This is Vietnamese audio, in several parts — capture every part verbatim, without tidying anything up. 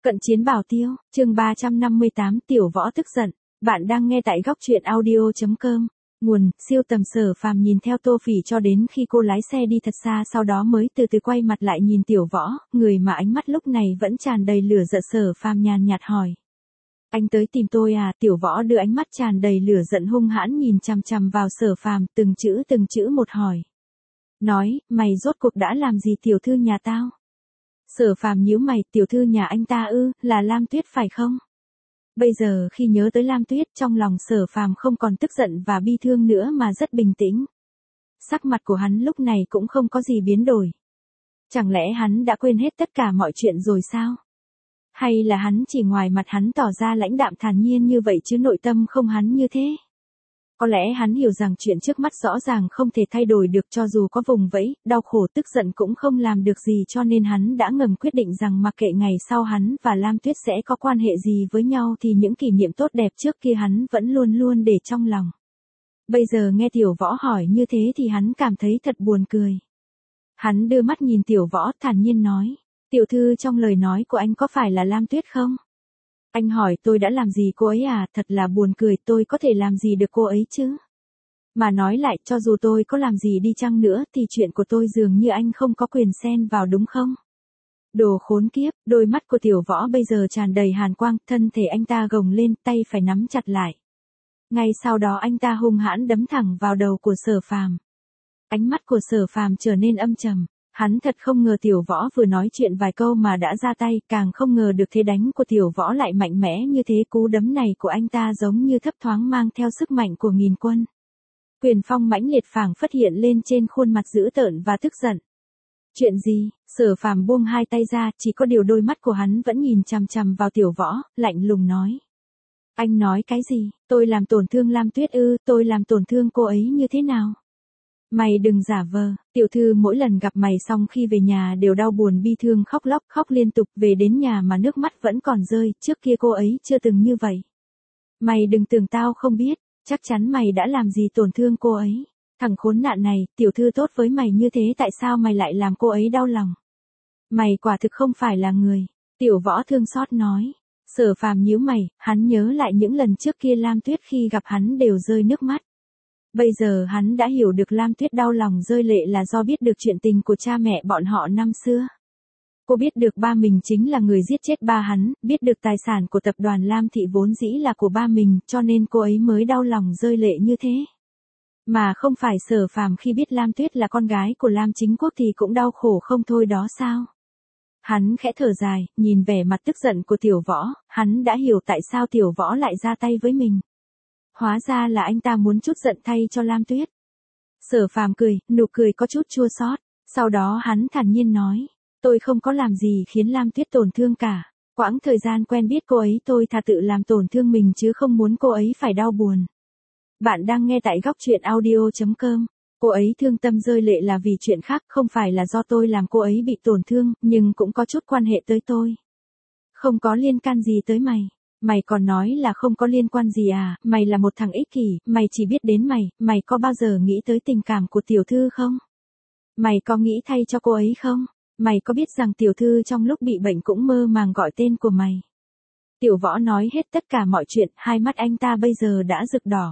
Cận chiến bảo tiêu, chương ba trăm năm mươi tám Tiểu Võ tức giận. Bạn đang nghe tại góc truyện audio chấm com. Nguồn, siêu tầm Sở Phàm nhìn theo Tô Phỉ cho đến khi cô lái xe đi thật xa, sau đó mới từ từ quay mặt lại nhìn Tiểu Võ, người mà ánh mắt lúc này vẫn tràn đầy lửa giận. Sở Phàm nhàn nhạt hỏi. Anh tới tìm tôi à? Tiểu Võ đưa ánh mắt tràn đầy lửa giận hung hãn nhìn chằm chằm vào Sở Phàm, từng chữ từng chữ một hỏi. Nói, mày rốt cuộc đã làm gì tiểu thư nhà tao? Sở Phàm nhíu mày, tiểu thư nhà anh ta ư, là Lam Tuyết phải không? Bây giờ khi nhớ tới Lam Tuyết, trong lòng Sở Phàm không còn tức giận và bi thương nữa mà rất bình tĩnh. Sắc mặt của hắn lúc này cũng không có gì biến đổi. Chẳng lẽ hắn đã quên hết tất cả mọi chuyện rồi sao? Hay là hắn chỉ ngoài mặt hắn tỏ ra lãnh đạm thản nhiên như vậy chứ nội tâm không hắn như thế? Có lẽ hắn hiểu rằng chuyện trước mắt rõ ràng không thể thay đổi được, cho dù có vùng vẫy, đau khổ tức giận cũng không làm được gì, cho nên hắn đã ngầm quyết định rằng mặc kệ ngày sau hắn và Lam Tuyết sẽ có quan hệ gì với nhau thì những kỷ niệm tốt đẹp trước kia hắn vẫn luôn luôn để trong lòng. Bây giờ nghe Tiểu Võ hỏi như thế thì hắn cảm thấy thật buồn cười. Hắn đưa mắt nhìn Tiểu Võ thản nhiên nói, tiểu thư trong lời nói của anh có phải là Lam Tuyết không? Anh hỏi tôi đã làm gì cô ấy à? Thật là buồn cười, tôi có thể làm gì được cô ấy chứ? Mà nói lại, cho dù tôi có làm gì đi chăng nữa thì chuyện của tôi dường như anh không có quyền xen vào đúng không? Đồ khốn kiếp, đôi mắt của Tiểu Võ bây giờ tràn đầy hàn quang, thân thể anh ta gồng lên, tay phải nắm chặt lại. Ngay sau đó anh ta hung hãn đấm thẳng vào đầu của Sở Phàm. Ánh mắt của Sở Phàm trở nên âm trầm. Hắn thật không ngờ Tiểu Võ vừa nói chuyện vài câu mà đã ra tay, càng không ngờ được thế đánh của Tiểu Võ lại mạnh mẽ như thế. Cú đấm này của anh ta giống như thấp thoáng mang theo sức mạnh của nghìn quân. Quyền phong mãnh liệt phảng phất hiện lên trên khuôn mặt dữ tợn và tức giận. Chuyện gì? Sở Phàm buông hai tay ra, chỉ có điều đôi mắt của hắn vẫn nhìn chằm chằm vào Tiểu Võ, lạnh lùng nói. Anh nói cái gì? Tôi làm tổn thương Lam Tuyết ư? Tôi làm tổn thương cô ấy như thế nào? Mày đừng giả vờ, tiểu thư mỗi lần gặp mày xong khi về nhà đều đau buồn bi thương khóc lóc khóc liên tục, về đến nhà mà nước mắt vẫn còn rơi, trước kia cô ấy chưa từng như vậy. Mày đừng tưởng tao không biết, chắc chắn mày đã làm gì tổn thương cô ấy. Thằng khốn nạn này, tiểu thư tốt với mày như thế tại sao mày lại làm cô ấy đau lòng? Mày quả thực không phải là người. Tiểu Võ thương xót nói. Sở Phàm nhíu mày, hắn nhớ lại những lần trước kia Lam Tuyết khi gặp hắn đều rơi nước mắt. Bây giờ hắn đã hiểu được Lam Tuyết đau lòng rơi lệ là do biết được chuyện tình của cha mẹ bọn họ năm xưa. Cô biết được ba mình chính là người giết chết ba hắn, biết được tài sản của tập đoàn Lam Thị vốn dĩ là của ba mình, cho nên cô ấy mới đau lòng rơi lệ như thế. Mà không phải Sở Phàm khi biết Lam Tuyết là con gái của Lam Chính Quốc thì cũng đau khổ không thôi đó sao? Hắn khẽ thở dài, nhìn vẻ mặt tức giận của Tiểu Võ, hắn đã hiểu tại sao Tiểu Võ lại ra tay với mình. Hóa ra là anh ta muốn chút giận thay cho Lam Tuyết. Sở Phàm cười, nụ cười có chút chua xót. Sau đó hắn thản nhiên nói, tôi không có làm gì khiến Lam Tuyết tổn thương cả. Quãng thời gian quen biết cô ấy tôi thà tự làm tổn thương mình chứ không muốn cô ấy phải đau buồn. Bạn đang nghe tại góc truyện audio chấm com. Cô ấy thương tâm rơi lệ là vì chuyện khác, không phải là do tôi làm cô ấy bị tổn thương, nhưng cũng có chút quan hệ tới tôi. Không có liên can gì tới mày. Mày còn nói là không có liên quan gì à? Mày là một thằng ích kỷ, mày chỉ biết đến mày, mày có bao giờ nghĩ tới tình cảm của tiểu thư không? Mày có nghĩ thay cho cô ấy không? Mày có biết rằng tiểu thư trong lúc bị bệnh cũng mơ màng gọi tên của mày? Tiểu Võ nói hết tất cả mọi chuyện, hai mắt anh ta bây giờ đã rực đỏ.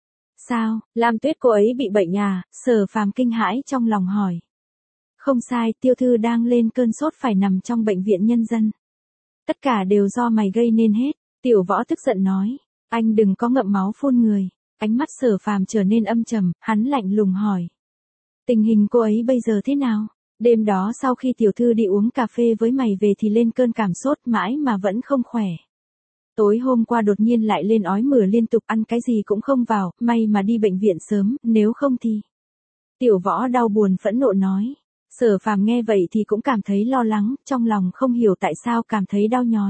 Sao, Lam Tuyết cô ấy bị bệnh à? Sở Phàm kinh hãi trong lòng hỏi. Không sai, tiểu thư đang lên cơn sốt phải nằm trong bệnh viện nhân dân. Tất cả đều do mày gây nên hết. Tiểu Võ tức giận nói, anh đừng có ngậm máu phun người. Ánh mắt Sở Phàm trở nên âm trầm, hắn lạnh lùng hỏi. Tình hình cô ấy bây giờ thế nào? Đêm đó sau khi tiểu thư đi uống cà phê với mày về thì lên cơn cảm sốt mãi mà vẫn không khỏe. Tối hôm qua đột nhiên lại lên ói mửa liên tục, ăn cái gì cũng không vào, may mà đi bệnh viện sớm, nếu không thì... Tiểu Võ đau buồn phẫn nộ nói. Sở Phàm nghe vậy thì cũng cảm thấy lo lắng, trong lòng không hiểu tại sao cảm thấy đau nhói.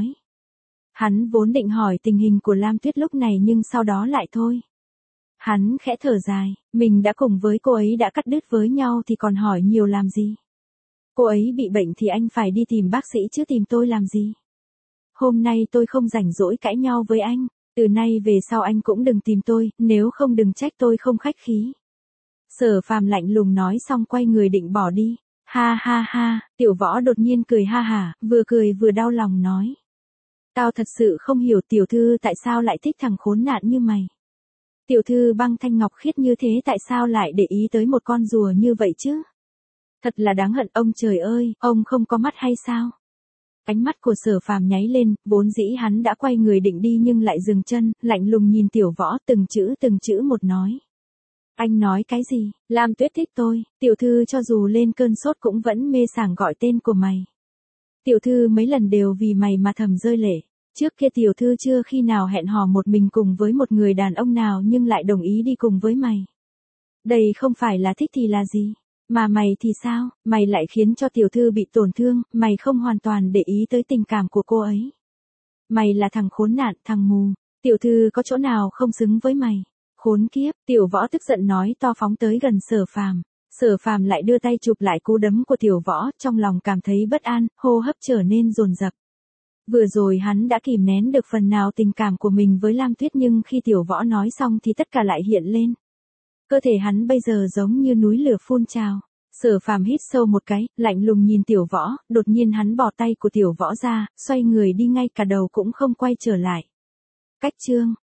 Hắn vốn định hỏi tình hình của Lam Tuyết lúc này nhưng sau đó lại thôi. Hắn khẽ thở dài, mình đã cùng với cô ấy đã cắt đứt với nhau thì còn hỏi nhiều làm gì. Cô ấy bị bệnh thì anh phải đi tìm bác sĩ chứ tìm tôi làm gì. Hôm nay tôi không rảnh rỗi cãi nhau với anh, từ nay về sau anh cũng đừng tìm tôi, nếu không đừng trách tôi không khách khí. Sở Phàm lạnh lùng nói xong quay người định bỏ đi. Ha ha ha, Tiểu Võ đột nhiên cười ha hả, vừa cười vừa đau lòng nói. Tao thật sự không hiểu tiểu thư tại sao lại thích thằng khốn nạn như mày. Tiểu thư băng thanh ngọc khiết như thế tại sao lại để ý tới một con rùa như vậy chứ? Thật là đáng hận, ông trời ơi, ông không có mắt hay sao? Ánh mắt của Sở Phàm nháy lên, vốn dĩ hắn đã quay người định đi nhưng lại dừng chân, lạnh lùng nhìn Tiểu Võ từng chữ từng chữ một nói. Anh nói cái gì? Lam Tuyết thích tôi, tiểu thư cho dù lên cơn sốt cũng vẫn mê sảng gọi tên của mày. Tiểu thư mấy lần đều vì mày mà thầm rơi lệ. Trước kia tiểu thư chưa khi nào hẹn hò một mình cùng với một người đàn ông nào nhưng lại đồng ý đi cùng với mày. Đây không phải là thích thì là gì? Mà mày thì sao? Mày lại khiến cho tiểu thư bị tổn thương, mày không hoàn toàn để ý tới tình cảm của cô ấy. Mày là thằng khốn nạn, thằng mù. Tiểu thư có chỗ nào không xứng với mày? Khốn kiếp, Tiểu Võ tức giận nói to phóng tới gần Sở Phàm. Sở Phàm lại đưa tay chụp lại cú đấm của Tiểu Võ, trong lòng cảm thấy bất an, hô hấp trở nên dồn dập. Vừa rồi hắn đã kìm nén được phần nào tình cảm của mình với Lam Tuyết nhưng khi Tiểu Võ nói xong thì tất cả lại hiện lên. Cơ thể hắn bây giờ giống như núi lửa phun trào. Sở Phàm hít sâu một cái, lạnh lùng nhìn Tiểu Võ, đột nhiên hắn bỏ tay của Tiểu Võ ra, xoay người đi ngay cả đầu cũng không quay trở lại. Cách chương